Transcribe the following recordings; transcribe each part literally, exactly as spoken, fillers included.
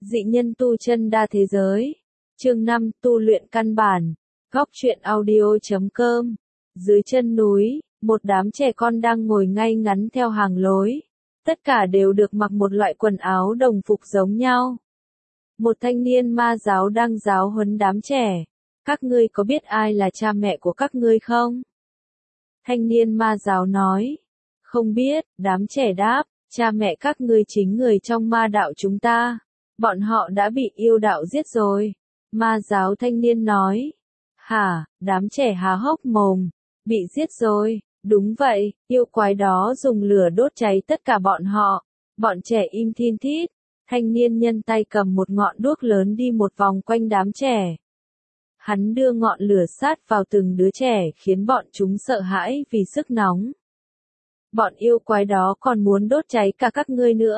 Dị nhân tu chân đa thế giới. Chương năm, tu luyện căn bản. Góc truyện audio chấm com. Dưới chân núi, một đám trẻ con đang ngồi ngay ngắn theo hàng lối. Tất cả đều được mặc một loại quần áo đồng phục giống nhau. Một thanh niên ma giáo đang giáo huấn đám trẻ. Các ngươi có biết ai là cha mẹ của các ngươi không? Thanh niên ma giáo nói. Không biết, đám trẻ đáp, cha mẹ các ngươi chính người trong ma đạo chúng ta. Bọn họ đã bị yêu đạo giết rồi. Ma giáo thanh niên nói. Hả, đám trẻ há hốc mồm. Bị giết rồi, đúng vậy, yêu quái đó dùng lửa đốt cháy tất cả bọn họ. Bọn trẻ im thin thít. Thanh niên nhân tay cầm một ngọn đuốc lớn đi một vòng quanh đám trẻ. Hắn đưa ngọn lửa sát vào từng đứa trẻ khiến bọn chúng sợ hãi vì sức nóng. Bọn yêu quái đó còn muốn đốt cháy cả các ngươi nữa.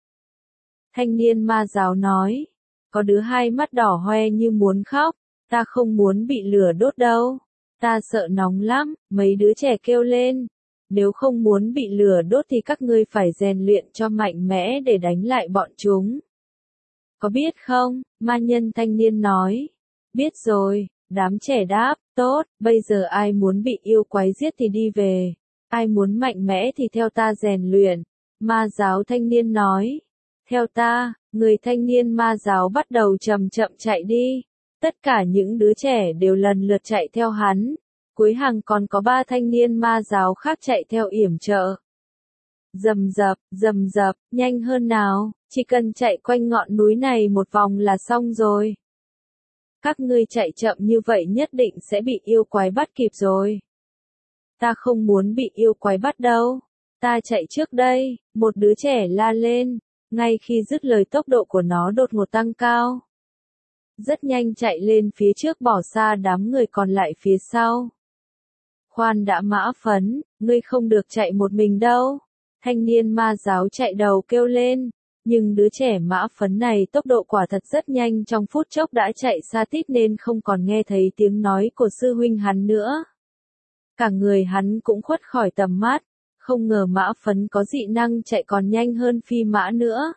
Thanh niên ma giáo nói. Có đứa hai mắt đỏ hoe như muốn khóc. Ta không muốn bị lửa đốt đâu. Ta sợ nóng lắm, mấy đứa trẻ kêu lên. Nếu không muốn bị lửa đốt thì các ngươi phải rèn luyện cho mạnh mẽ để đánh lại bọn chúng. Có biết không? Ma nhân thanh niên nói. Biết rồi, đám trẻ đáp, tốt, bây giờ ai muốn bị yêu quái giết thì đi về. Ai muốn mạnh mẽ thì theo ta rèn luyện. Ma giáo thanh niên nói. Theo ta, người thanh niên ma giáo bắt đầu chậm chậm chạy đi. Tất cả những đứa trẻ đều lần lượt chạy theo hắn. Cuối hàng còn có ba thanh niên ma giáo khác chạy theo yểm trợ. Rầm rập, rầm rập, nhanh hơn nào, chỉ cần chạy quanh ngọn núi này một vòng là xong rồi. Các ngươi chạy chậm như vậy nhất định sẽ bị yêu quái bắt kịp rồi. Ta không muốn bị yêu quái bắt đâu. Ta chạy trước đây, một đứa trẻ la lên. Ngay khi dứt lời tốc độ của nó đột ngột tăng cao. Rất nhanh chạy lên phía trước bỏ xa đám người còn lại phía sau. Khoan đã Mã Phấn, ngươi không được chạy một mình đâu. Thanh niên ma giáo chạy đầu kêu lên. Nhưng đứa trẻ Mã Phấn này tốc độ quả thật rất nhanh, trong phút chốc đã chạy xa tít nên không còn nghe thấy tiếng nói của sư huynh hắn nữa. Cả người hắn cũng khuất khỏi tầm mắt. Không ngờ Mã Phấn có dị năng chạy còn nhanh hơn phi mã nữa.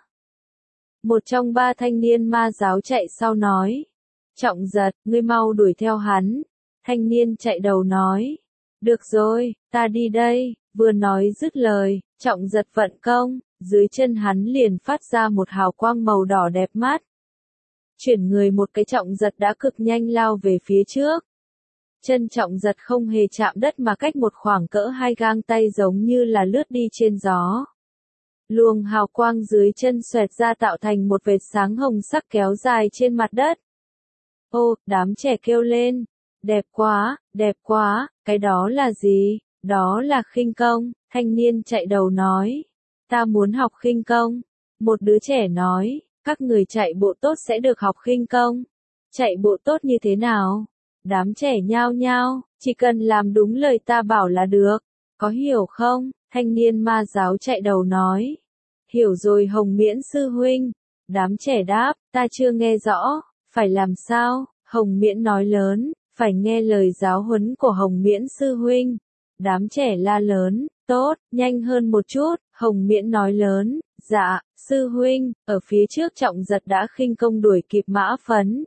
Một trong ba thanh niên ma giáo chạy sau nói. Trọng Giật, ngươi mau đuổi theo hắn. Thanh niên chạy đầu nói. Được rồi, ta đi đây. Vừa nói dứt lời, Trọng Giật vận công, dưới chân hắn liền phát ra một hào quang màu đỏ đẹp mắt. Chuyển người một cái Trọng Giật đã cực nhanh lao về phía trước. Chân Trọng Giật không hề chạm đất mà cách một khoảng cỡ hai gang tay giống như là lướt đi trên gió. Luồng hào quang dưới chân xoẹt ra tạo thành một vệt sáng hồng sắc kéo dài trên mặt đất. Ô, đám trẻ kêu lên. Đẹp quá, đẹp quá, cái đó là gì? Đó là khinh công, thanh niên chạy đầu nói. Ta muốn học khinh công. Một đứa trẻ nói, các người chạy bộ tốt sẽ được học khinh công. Chạy bộ tốt như thế nào? Đám trẻ nhao nhao, chỉ cần làm đúng lời ta bảo là được. Có hiểu không? Thanh niên ma giáo chạy đầu nói. Hiểu rồi Hồng Miễn sư huynh. Đám trẻ đáp, ta chưa nghe rõ, phải làm sao? Hồng Miễn nói lớn, phải nghe lời giáo huấn của Hồng Miễn sư huynh. Đám trẻ la lớn, tốt, nhanh hơn một chút. Hồng Miễn nói lớn, dạ, sư huynh. Ở phía trước Trọng Giật đã khinh công đuổi kịp Mã Phấn.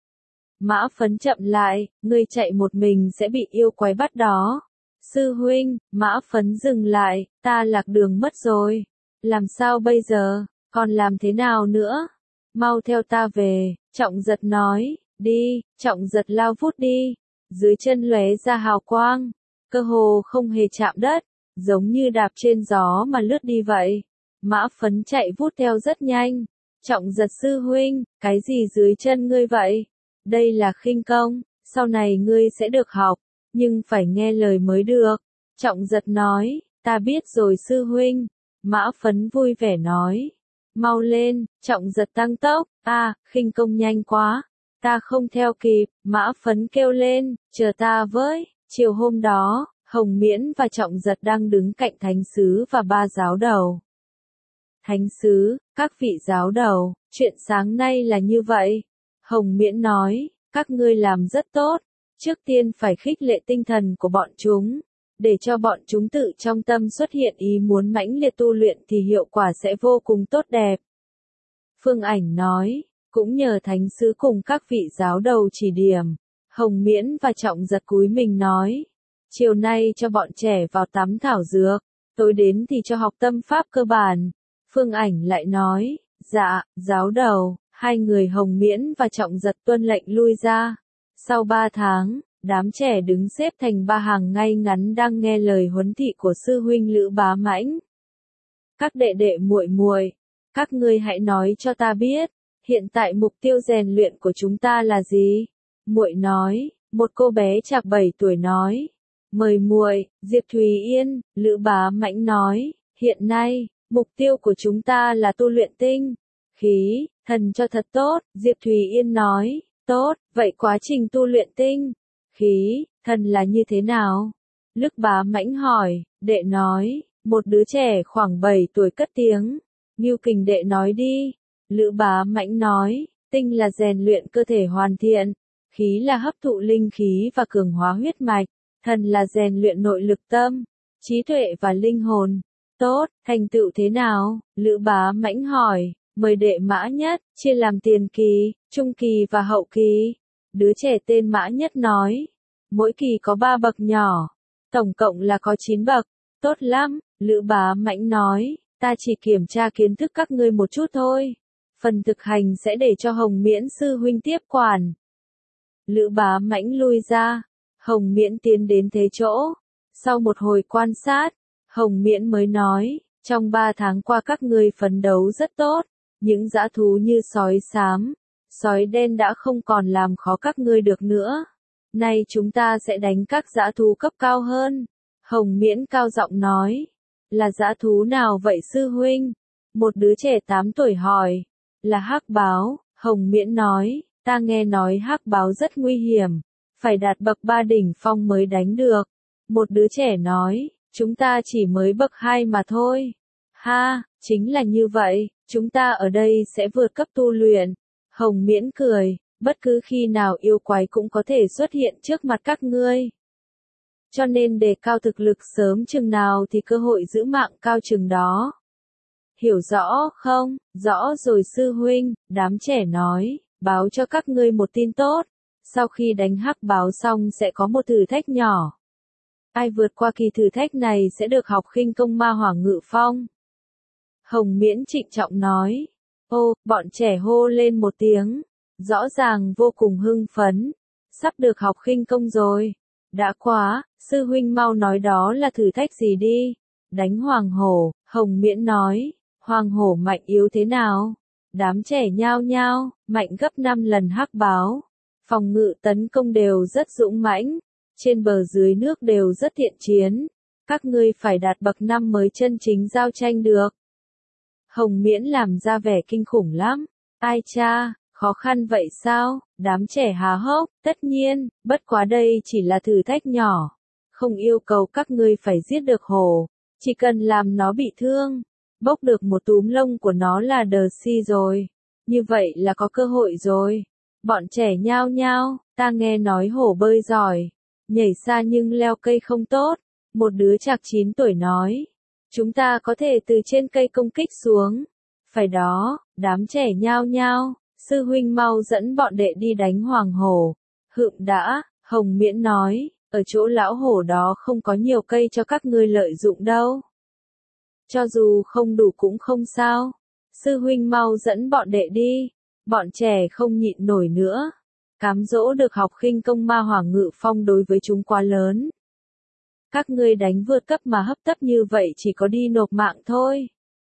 Mã Phấn chậm lại, ngươi chạy một mình sẽ bị yêu quái bắt đó. Sư huynh, Mã Phấn dừng lại, ta lạc đường mất rồi. Làm sao bây giờ, còn làm thế nào nữa? Mau theo ta về, Trọng Giật nói, đi, Trọng Giật lao vút đi. Dưới chân lóe ra hào quang, cơ hồ không hề chạm đất, giống như đạp trên gió mà lướt đi vậy. Mã Phấn chạy vút theo rất nhanh. Trọng Giật sư huynh, cái gì dưới chân ngươi vậy? Đây là khinh công, sau này ngươi sẽ được học, nhưng phải nghe lời mới được. Trọng Giật nói, ta biết rồi sư huynh. Mã Phấn vui vẻ nói, mau lên. Trọng Giật tăng tốc, a, khinh công nhanh quá, ta không theo kịp. Mã Phấn kêu lên, chờ ta với. Chiều hôm đó, Hồng Miễn và Trọng Giật đang đứng cạnh thánh sứ và ba giáo đầu. Thánh sứ, các vị giáo đầu, chuyện sáng nay là như vậy. Hồng Miễn nói, các ngươi làm rất tốt, trước tiên phải khích lệ tinh thần của bọn chúng, để cho bọn chúng tự trong tâm xuất hiện ý muốn mãnh liệt tu luyện thì hiệu quả sẽ vô cùng tốt đẹp. Phương Ảnh nói, cũng nhờ thánh sứ cùng các vị giáo đầu chỉ điểm. Hồng Miễn và Trọng Giật cúi mình nói, chiều nay cho bọn trẻ vào tắm thảo dược, tối đến thì cho học tâm pháp cơ bản. Phương Ảnh lại nói, dạ, giáo đầu. Hai người Hồng Miễn và Trọng Giật tuân lệnh lui ra. Sau ba tháng, đám trẻ đứng xếp thành ba hàng ngay ngắn đang nghe lời huấn thị của sư huynh Lữ Bá Mãnh. Các đệ đệ muội muội, các ngươi hãy nói cho ta biết, hiện tại mục tiêu rèn luyện của chúng ta là gì? Muội nói, một cô bé chạc bảy tuổi nói. Mời muội, Diệp Thùy Yên. Lữ Bá Mãnh nói, hiện nay, mục tiêu của chúng ta là tu luyện tinh khí thần cho thật tốt. Diệp Thùy Yên nói, tốt, vậy quá trình tu luyện tinh khí thần là như thế nào? Lữ Bá Mãnh hỏi. Đệ nói, một đứa trẻ khoảng bảy tuổi cất tiếng. Ngưu Kình đệ nói đi. Lữ Bá Mãnh nói, tinh là rèn luyện cơ thể hoàn thiện, khí là hấp thụ linh khí và cường hóa huyết mạch, thần là rèn luyện nội lực tâm, trí tuệ và linh hồn. Tốt, thành tựu thế nào? Lữ Bá Mãnh hỏi. Mời đệ Mã Nhất, chia làm tiền kỳ, trung kỳ và hậu kỳ. Đứa trẻ tên Mã Nhất nói, mỗi kỳ có ba bậc nhỏ, tổng cộng là có chín bậc. Tốt lắm, Lữ Bá Mãnh nói, ta chỉ kiểm tra kiến thức các ngươi một chút thôi. Phần thực hành sẽ để cho Hồng Miễn sư huynh tiếp quản. Lữ Bá Mãnh lui ra, Hồng Miễn tiến đến thế chỗ. Sau một hồi quan sát, Hồng Miễn mới nói, trong ba tháng qua các ngươi phấn đấu rất tốt. Những dã thú như sói xám, sói đen đã không còn làm khó các ngươi được nữa. Nay chúng ta sẽ đánh các dã thú cấp cao hơn. Hồng Miễn cao giọng nói, là dã thú nào vậy sư huynh? Một đứa trẻ tám tuổi hỏi. Là hắc báo. Hồng Miễn nói, ta nghe nói hắc báo rất nguy hiểm, phải đạt bậc ba đỉnh phong mới đánh được. Một đứa trẻ nói, chúng ta chỉ mới bậc hai mà thôi. Ha, chính là như vậy, chúng ta ở đây sẽ vượt cấp tu luyện. Hồng Miễn cười, bất cứ khi nào yêu quái cũng có thể xuất hiện trước mặt các ngươi. Cho nên đề cao thực lực sớm chừng nào thì cơ hội giữ mạng cao chừng đó. Hiểu rõ không? Rõ rồi sư huynh. Đám trẻ nói, báo cho các ngươi một tin tốt. Sau khi đánh hắc báo xong sẽ có một thử thách nhỏ. Ai vượt qua kỳ thử thách này sẽ được học khinh công ma hỏa ngự phong. Hồng Miễn trịnh trọng nói. Ô, bọn trẻ hô lên một tiếng. Rõ ràng vô cùng hưng phấn. Sắp được học khinh công rồi. Đã quá, sư huynh mau nói đó là thử thách gì đi. Đánh hoàng hổ. Hồng Miễn nói. Hoàng hổ mạnh yếu thế nào? Đám trẻ nhao nhao, mạnh gấp năm lần hắc báo. Phòng ngự tấn công đều rất dũng mãnh. Trên bờ dưới nước đều rất thiện chiến. Các ngươi phải đạt bậc năm mới chân chính giao tranh được. Hồng Miễn làm ra vẻ kinh khủng lắm. Ai cha, khó khăn vậy sao? Đám trẻ há hốc, tất nhiên, bất quá đây chỉ là thử thách nhỏ. Không yêu cầu các ngươi phải giết được hổ. Chỉ cần làm nó bị thương, bốc được một túm lông của nó là đờ si rồi. Như vậy là có cơ hội rồi. Bọn trẻ nhao nhao, ta nghe nói hổ bơi giỏi. Nhảy xa nhưng leo cây không tốt. Một đứa chạc chín tuổi nói. Chúng ta có thể từ trên cây công kích xuống. Phải đó, đám trẻ nhao nhao. Sư huynh mau dẫn bọn đệ đi đánh hoàng hổ. Hựng đã, Hồng Miễn nói. Ở chỗ lão hổ đó không có nhiều cây cho các ngươi lợi dụng đâu. Cho dù không đủ cũng không sao. Sư huynh mau dẫn bọn đệ đi. Bọn trẻ không nhịn nổi nữa. Cám dỗ được học khinh công ma hỏa ngự phong đối với chúng quá lớn. Các ngươi đánh vượt cấp mà hấp tấp như vậy chỉ có đi nộp mạng thôi.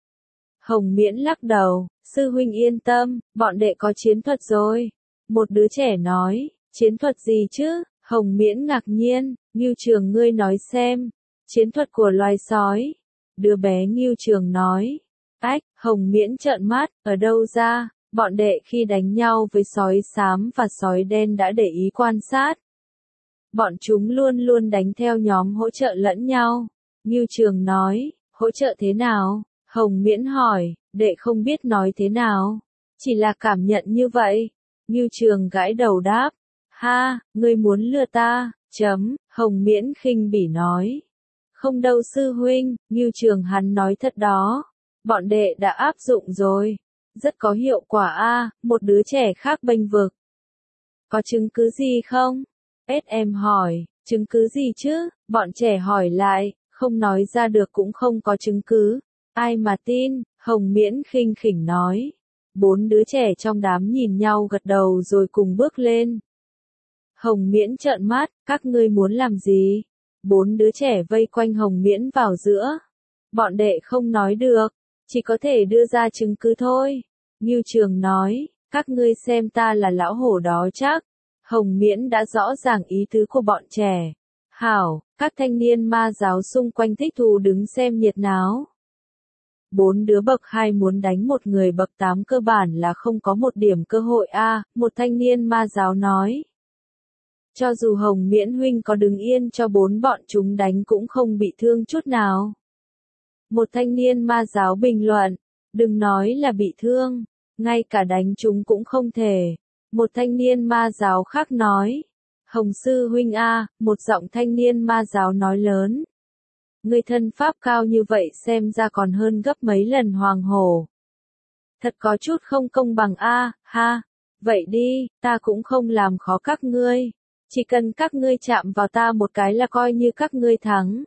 Hồng Miễn lắc đầu, sư huynh yên tâm, bọn đệ có chiến thuật rồi. Một đứa trẻ nói, chiến thuật gì chứ? Hồng Miễn ngạc nhiên, Ngưu Trường ngươi nói xem. Chiến thuật của loài sói. Đứa bé Ngưu Trường nói. Ách, Hồng Miễn trợn mắt, ở đâu ra? Bọn đệ khi đánh nhau với sói xám và sói đen đã để ý quan sát. Bọn chúng luôn luôn đánh theo nhóm hỗ trợ lẫn nhau. Ngưu Trường nói, hỗ trợ thế nào? Hồng Miễn hỏi, đệ không biết nói thế nào. Chỉ là cảm nhận như vậy. Ngưu Trường gãi đầu đáp. Ha, ngươi muốn lừa ta, chấm, Hồng Miễn khinh bỉ nói. Không đâu sư huynh, Ngưu Trường hắn nói thật đó. Bọn đệ đã áp dụng rồi. Rất có hiệu quả a, một đứa trẻ khác bênh vực. Có chứng cứ gì không? ét em hỏi, chứng cứ gì chứ? Bọn trẻ hỏi lại, không nói ra được cũng không có chứng cứ. Ai mà tin, Hồng Miễn khinh khỉnh nói. Bốn đứa trẻ trong đám nhìn nhau gật đầu rồi cùng bước lên. Hồng Miễn trợn mắt, các ngươi muốn làm gì? Bốn đứa trẻ vây quanh Hồng Miễn vào giữa. Bọn đệ không nói được, chỉ có thể đưa ra chứng cứ thôi. Ngưu Trường nói, các ngươi xem ta là lão hổ đó chắc. Hồng Miễn đã rõ ràng ý tứ của bọn trẻ. Hảo, các thanh niên ma giáo xung quanh thích thú đứng xem nhiệt náo. Bốn đứa bậc hai muốn đánh một người bậc tám cơ bản là không có một điểm cơ hội a, một thanh niên ma giáo nói. Cho dù Hồng Miễn huynh có đứng yên cho bốn bọn chúng đánh cũng không bị thương chút nào. Một thanh niên ma giáo bình luận, đừng nói là bị thương, ngay cả đánh chúng cũng không thể. Một thanh niên ma giáo khác nói, Hồng sư huynh a, một giọng thanh niên ma giáo nói lớn. Người thân pháp cao như vậy xem ra còn hơn gấp mấy lần hoàng hổ. Thật có chút không công bằng a, ha. Vậy đi, ta cũng không làm khó các ngươi. Chỉ cần các ngươi chạm vào ta một cái là coi như các ngươi thắng.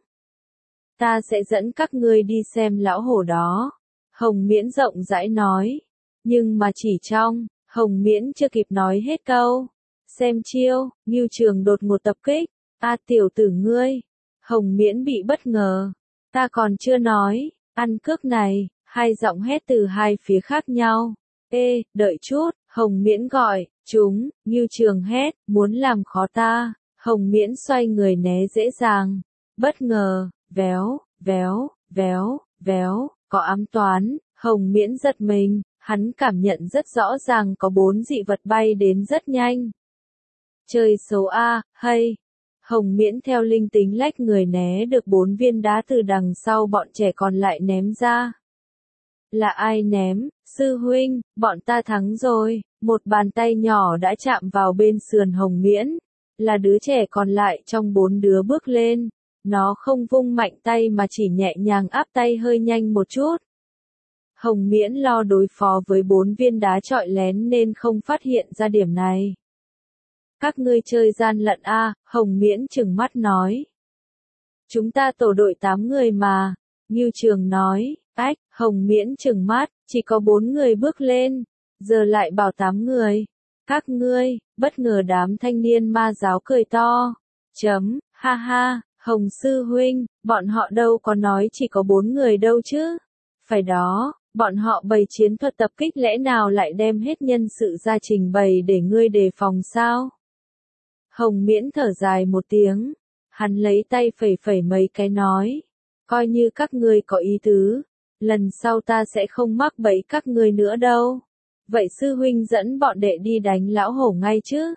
Ta sẽ dẫn các ngươi đi xem lão hổ đó. Hồng Miễn rộng rãi nói. Nhưng mà chỉ trong, Hồng Miễn chưa kịp nói hết câu. Xem chiêu, Ngưu Trường đột ngột tập kích. A tiểu tử ngươi. Hồng Miễn bị bất ngờ. Ta còn chưa nói, ăn cước này, hai giọng hét từ hai phía khác nhau. Ê, đợi chút, Hồng Miễn gọi, chúng, Ngưu Trường hét, muốn làm khó ta. Hồng Miễn xoay người né dễ dàng. Bất ngờ, véo, véo, véo, véo, có ám toán. Hồng Miễn giật mình, hắn cảm nhận rất rõ ràng có bốn dị vật bay đến rất nhanh. Chơi xấu a, hay. Hồng Miễn theo linh tính lách người né được bốn viên đá từ đằng sau bọn trẻ còn lại ném ra. Là ai ném? Sư huynh, bọn ta thắng rồi. Một bàn tay nhỏ đã chạm vào bên sườn Hồng Miễn. Là đứa trẻ còn lại trong bốn đứa bước lên. Nó không vung mạnh tay mà chỉ nhẹ nhàng áp tay hơi nhanh một chút. Hồng Miễn lo đối phó với bốn viên đá trọi lén nên không phát hiện ra điểm này. Các ngươi chơi gian lận a, Hồng Miễn trừng mắt nói. Chúng ta tổ đội tám người mà, Ngưu Trường nói. Ách, Hồng Miễn trừng mắt, chỉ có bốn người bước lên, giờ lại bảo tám người. Các ngươi, bất ngờ đám thanh niên ma giáo cười to. Chấm, ha ha, Hồng sư huynh, bọn họ đâu có nói chỉ có bốn người đâu chứ. Phải đó, bọn họ bày chiến thuật tập kích lẽ nào lại đem hết nhân sự ra trình bày để ngươi đề phòng sao? Hồng Miễn thở dài một tiếng, hắn lấy tay phẩy phẩy mấy cái nói, coi như các ngươi có ý tứ, lần sau ta sẽ không mắc bẫy các ngươi nữa đâu. Vậy sư huynh dẫn bọn đệ đi đánh lão hổ ngay chứ?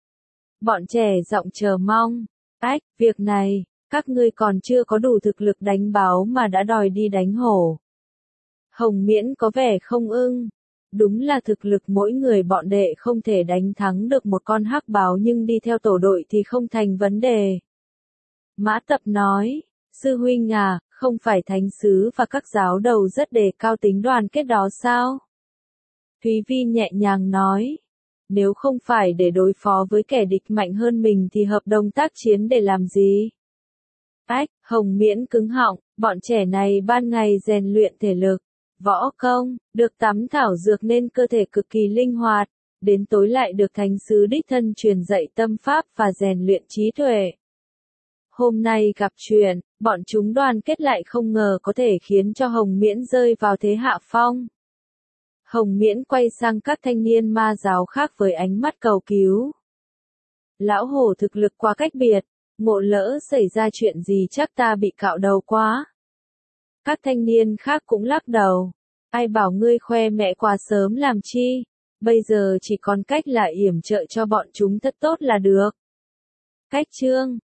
Bọn trẻ giọng chờ mong, ách, việc này, các ngươi còn chưa có đủ thực lực đánh báo mà đã đòi đi đánh hổ. Hồng Miễn có vẻ không ưng. Đúng là thực lực mỗi người bọn đệ không thể đánh thắng được một con hắc báo nhưng đi theo tổ đội thì không thành vấn đề. Mã Tập nói, sư huynh à, không phải thánh sứ và các giáo đầu rất đề cao tính đoàn kết đó sao? Thúy Vi nhẹ nhàng nói, nếu không phải để đối phó với kẻ địch mạnh hơn mình thì hợp đồng tác chiến để làm gì? Ách, Hồng Miễn cứng họng, bọn trẻ này ban ngày rèn luyện thể lực. Võ công, được tắm thảo dược nên cơ thể cực kỳ linh hoạt, đến tối lại được thánh sứ đích thân truyền dạy tâm pháp và rèn luyện trí tuệ. Hôm nay gặp chuyện, bọn chúng đoàn kết lại không ngờ có thể khiến cho Hồng Miễn rơi vào thế hạ phong. Hồng Miễn quay sang các thanh niên ma giáo khác với ánh mắt cầu cứu. Lão hổ thực lực quá cách biệt, ngộ lỡ xảy ra chuyện gì chắc ta bị cạo đầu quá. Các thanh niên khác cũng lắc đầu. Ai bảo ngươi khoe mẹ quá sớm làm chi? Bây giờ chỉ còn cách là yểm trợ cho bọn chúng thật tốt là được. Cách chương